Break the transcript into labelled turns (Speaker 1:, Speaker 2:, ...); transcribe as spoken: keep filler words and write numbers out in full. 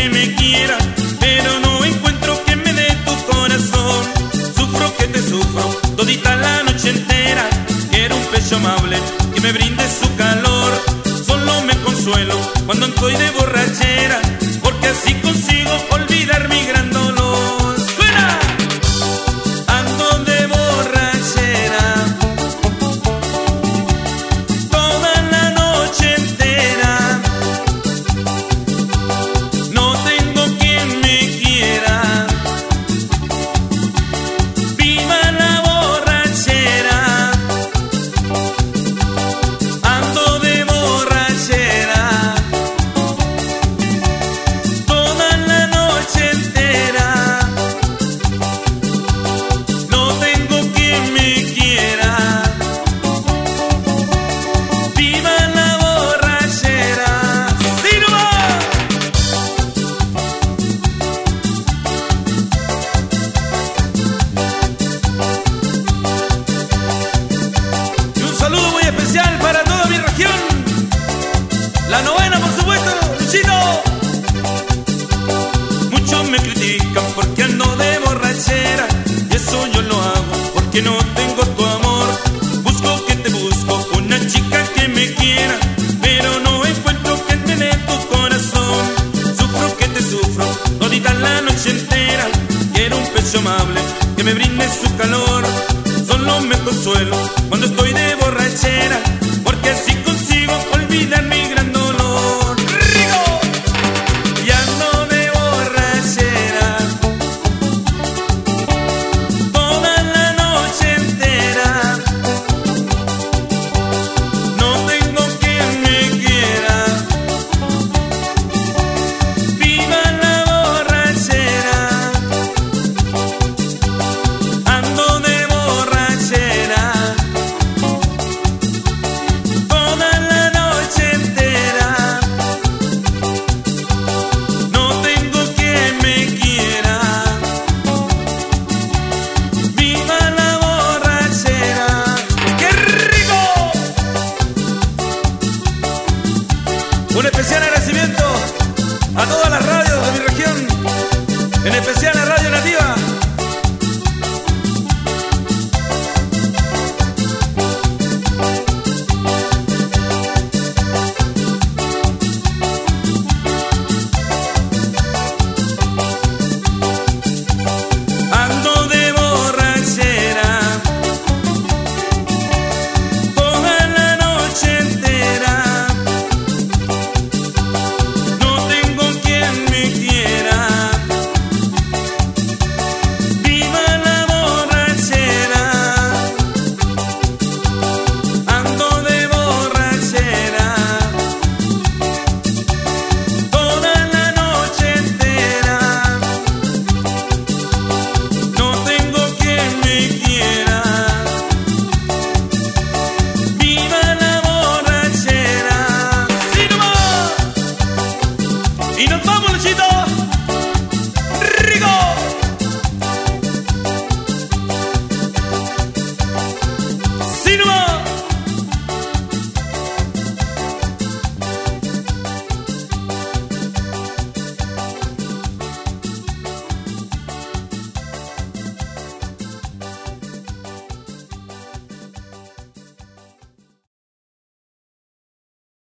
Speaker 1: que me quiera, pero no encuentro que me dé tu corazón. Sufro que te sufro todita la noche entera. Quiero un pecho amable que me brinde su calor. Solo me consuelo cuando estoy de borrachera, porque así consigo olvidar mi gran dolor. ¡Suena! Ando de borrachera toda la noche entera. No tengo quien me quiera. Viva la borrachera. Ando de borrachera toda la noche entera. No tengo quien me quiera. Viva la borrachera. ¡Sí, no va! Y un saludo muy especial para toda mi región. La novena, por supuesto, Luchito. Muchos me critican porque ando de borrachera, y eso yo lo hago porque no tengo tu amor. Busco que te busco, una chica que me quiera, pero no encuentro que me dé tu corazón. Sufro que te sufro todita la noche entera. Quiero un pecho amable que me brinde su calor. Solo me consuelo cuando estoy de borrachera, porque así consigo olvidar mi